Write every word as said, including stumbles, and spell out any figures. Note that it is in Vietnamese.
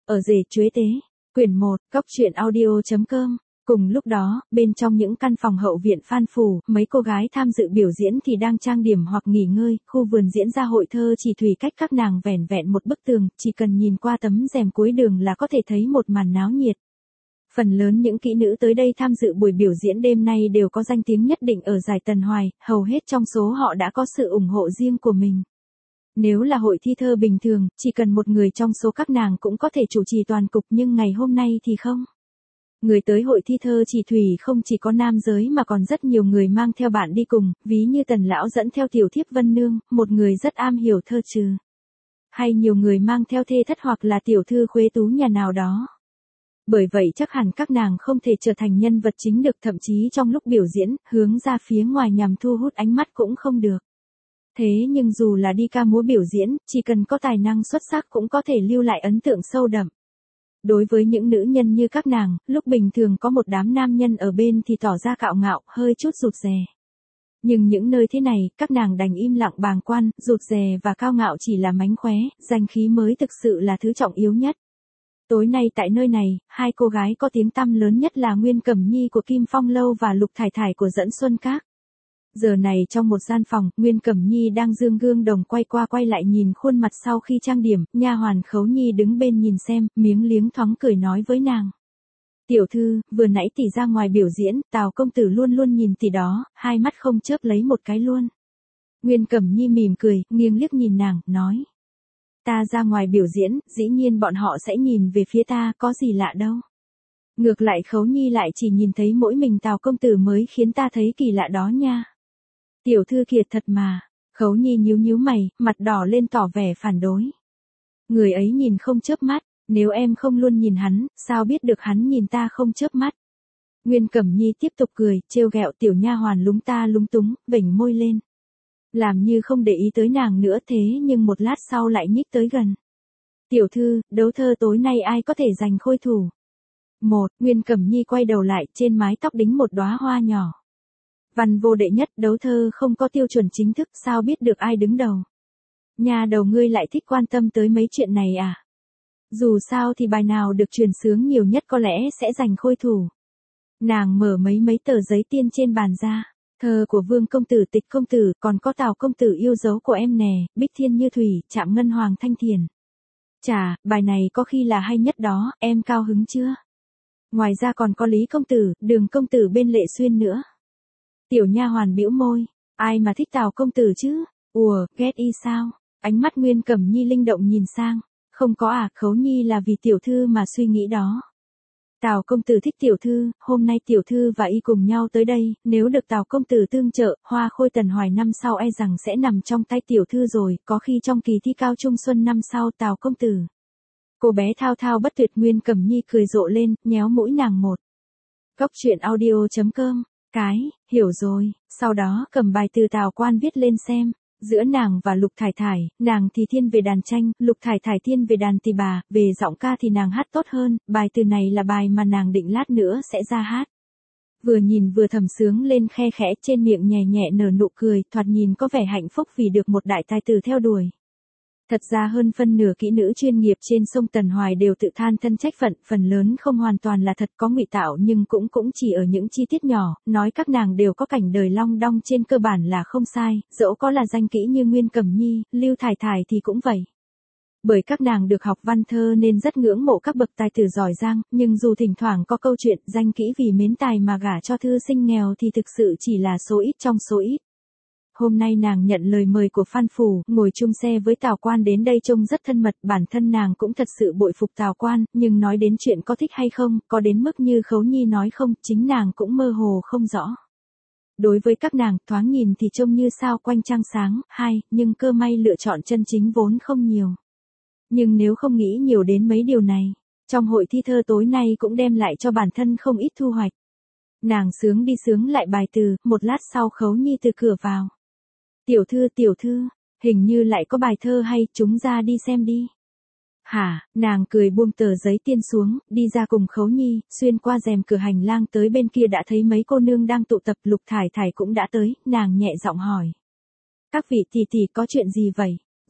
Ở rể chuế tế, quyển một, cốc truyện audio chấm com. Cùng lúc đó, bên trong những căn phòng hậu viện Phan Phủ, mấy cô gái tham dự biểu diễn thì đang trang điểm hoặc nghỉ ngơi, khu vườn diễn ra hội thơ chỉ thủy cách các nàng vẻn vẹn một bức tường, chỉ cần nhìn qua tấm rèm cuối đường là có thể thấy một màn náo nhiệt. Phần lớn những kỹ nữ tới đây tham dự buổi biểu diễn đêm nay đều có danh tiếng nhất định ở giải Tần Hoài, hầu hết trong số họ đã có sự ủng hộ riêng của mình. Nếu là hội thi thơ bình thường, chỉ cần một người trong số các nàng cũng có thể chủ trì toàn cục, nhưng ngày hôm nay thì không. Người tới hội thi thơ chỉ thủy không chỉ có nam giới mà còn rất nhiều người mang theo bạn đi cùng, ví như Tần lão dẫn theo tiểu thiếp Vân Nương, một người rất am hiểu thơ trừ. Hay nhiều người mang theo thê thất hoặc là tiểu thư khuê tú nhà nào đó. Bởi vậy chắc hẳn các nàng không thể trở thành nhân vật chính được, thậm chí trong lúc biểu diễn, hướng ra phía ngoài nhằm thu hút ánh mắt cũng không được. Thế nhưng dù là đi ca múa biểu diễn, chỉ cần có tài năng xuất sắc cũng có thể lưu lại ấn tượng sâu đậm. Đối với những nữ nhân như các nàng, lúc bình thường có một đám nam nhân ở bên thì tỏ ra cạo ngạo, hơi chút rụt rè. Nhưng những nơi thế này, các nàng đành im lặng bàng quan, rụt rè và cao ngạo chỉ là mánh khóe, danh khí mới thực sự là thứ trọng yếu nhất. Tối nay tại nơi này, hai cô gái có tiếng tăm lớn nhất là Nguyên Cẩm Nhi của Kim Phong Lâu và Lục Thải Thải của Dẫn Xuân Các. Giờ này trong một gian phòng, Nguyên Cẩm Nhi đang dương gương đồng quay qua quay lại nhìn khuôn mặt sau khi trang điểm, nha hoàn Khấu Nhi đứng bên nhìn xem, miếng liếng thoáng cười nói với nàng. Tiểu thư, vừa nãy tỷ ra ngoài biểu diễn, Tào công tử luôn luôn nhìn tỷ đó, hai mắt không chớp lấy một cái luôn. Nguyên Cẩm Nhi mỉm cười, nghiêng liếc nhìn nàng, nói. Ta ra ngoài biểu diễn, dĩ nhiên bọn họ sẽ nhìn về phía ta, có gì lạ đâu. Ngược lại Khấu Nhi lại chỉ nhìn thấy mỗi mình Tào công tử mới khiến ta thấy kỳ lạ đó nha. Tiểu thư kiệt thật mà. Khấu Nhi nhíu nhíu mày, mặt đỏ lên tỏ vẻ phản đối. Người ấy nhìn không chớp mắt, nếu em không luôn nhìn hắn, sao biết được hắn nhìn ta không chớp mắt. Nguyên Cẩm Nhi tiếp tục cười, trêu ghẹo tiểu nha hoàn lúng ta lúng túng, vểnh môi lên. Làm như không để ý tới nàng nữa, thế nhưng một lát sau lại nhích tới gần. Tiểu thư, đấu thơ tối nay ai có thể giành khôi thủ? Một, Nguyên Cẩm Nhi quay đầu lại, trên mái tóc đính một đóa hoa nhỏ. Văn vô đệ nhất, đấu thơ không có tiêu chuẩn chính thức, sao biết được ai đứng đầu? Nhà đầu ngươi lại thích quan tâm tới mấy chuyện này à? Dù sao thì bài nào được truyền xướng nhiều nhất có lẽ sẽ giành khôi thủ. Nàng mở mấy mấy tờ giấy tiên trên bàn ra. Thơ của Vương công tử, Tịch công tử, còn có Tào công tử yêu dấu của em nè, Bích Thiên Như Thủy, Trạm Ngân Hoàng Thanh Thiền. Chà, bài này có khi là hay nhất đó, em cao hứng chưa? Ngoài ra còn có Lý công tử, Đường công tử bên Lệ Xuyên nữa. Tiểu nha hoàn bĩu môi, ai mà thích Tào công tử chứ? Ủa, ghét y sao? Ánh mắt Nguyên Cẩm Nhi linh động nhìn sang. Không có à, Khấu Nhi là vì tiểu thư mà suy nghĩ đó. Tào công tử thích tiểu thư, hôm nay tiểu thư và y cùng nhau tới đây, nếu được Tào công tử tương trợ, Hoa Khôi Tần Hoài năm sau e rằng sẽ nằm trong tay tiểu thư rồi, có khi trong kỳ thi cao trung xuân năm sau Tào công tử. Cô bé thao thao bất tuyệt. Nguyên Cẩm Nhi cười rộ lên, nhéo mũi nàng một. Cốc truyện audio chấm com. Cái, hiểu rồi, sau đó cầm bài từ Tào quan viết lên xem. Giữa nàng và Lục Thải Thải, nàng thì thiên về đàn tranh, Lục Thải Thải thiên về đàn tỳ bà, về giọng ca thì nàng hát tốt hơn, bài từ này là bài mà nàng định lát nữa sẽ ra hát. Vừa nhìn vừa thầm sướng lên khe khẽ, trên miệng nhẹ nhẹ nở nụ cười, thoạt nhìn có vẻ hạnh phúc vì được một đại tài tử theo đuổi. Thật ra hơn phân nửa kỹ nữ chuyên nghiệp trên sông Tần Hoài đều tự than thân trách phận, phần lớn không hoàn toàn là thật, có ngụy tạo nhưng cũng cũng chỉ ở những chi tiết nhỏ, nói các nàng đều có cảnh đời long đong trên cơ bản là không sai, dẫu có là danh kỹ như Nguyên Cẩm Nhi, Lưu Thải Thải thì cũng vậy. Bởi các nàng được học văn thơ nên rất ngưỡng mộ các bậc tài tử giỏi giang, nhưng dù thỉnh thoảng có câu chuyện danh kỹ vì mến tài mà gả cho thư sinh nghèo thì thực sự chỉ là số ít trong số ít. Hôm nay nàng nhận lời mời của Phan Phủ, ngồi chung xe với Tào quan đến đây trông rất thân mật, bản thân nàng cũng thật sự bội phục Tào quan, nhưng nói đến chuyện có thích hay không, có đến mức như Khấu Nhi nói không, chính nàng cũng mơ hồ không rõ. Đối với các nàng, thoáng nhìn thì trông như sao quanh trăng sáng, hai, nhưng cơ may lựa chọn chân chính vốn không nhiều. Nhưng nếu không nghĩ nhiều đến mấy điều này, trong hội thi thơ tối nay cũng đem lại cho bản thân không ít thu hoạch. Nàng sướng đi sướng lại bài từ, một lát sau Khấu Nhi từ cửa vào. Tiểu thư, tiểu thư, hình như lại có bài thơ hay, chúng ra đi xem đi. Hả, nàng cười buông tờ giấy tiên xuống, đi ra cùng Khấu Nhi, xuyên qua rèm cửa hành lang tới bên kia đã thấy mấy cô nương đang tụ tập, Lục Thải Thải cũng đã tới, nàng nhẹ giọng hỏi. Các vị tỷ tỷ có chuyện gì vậy?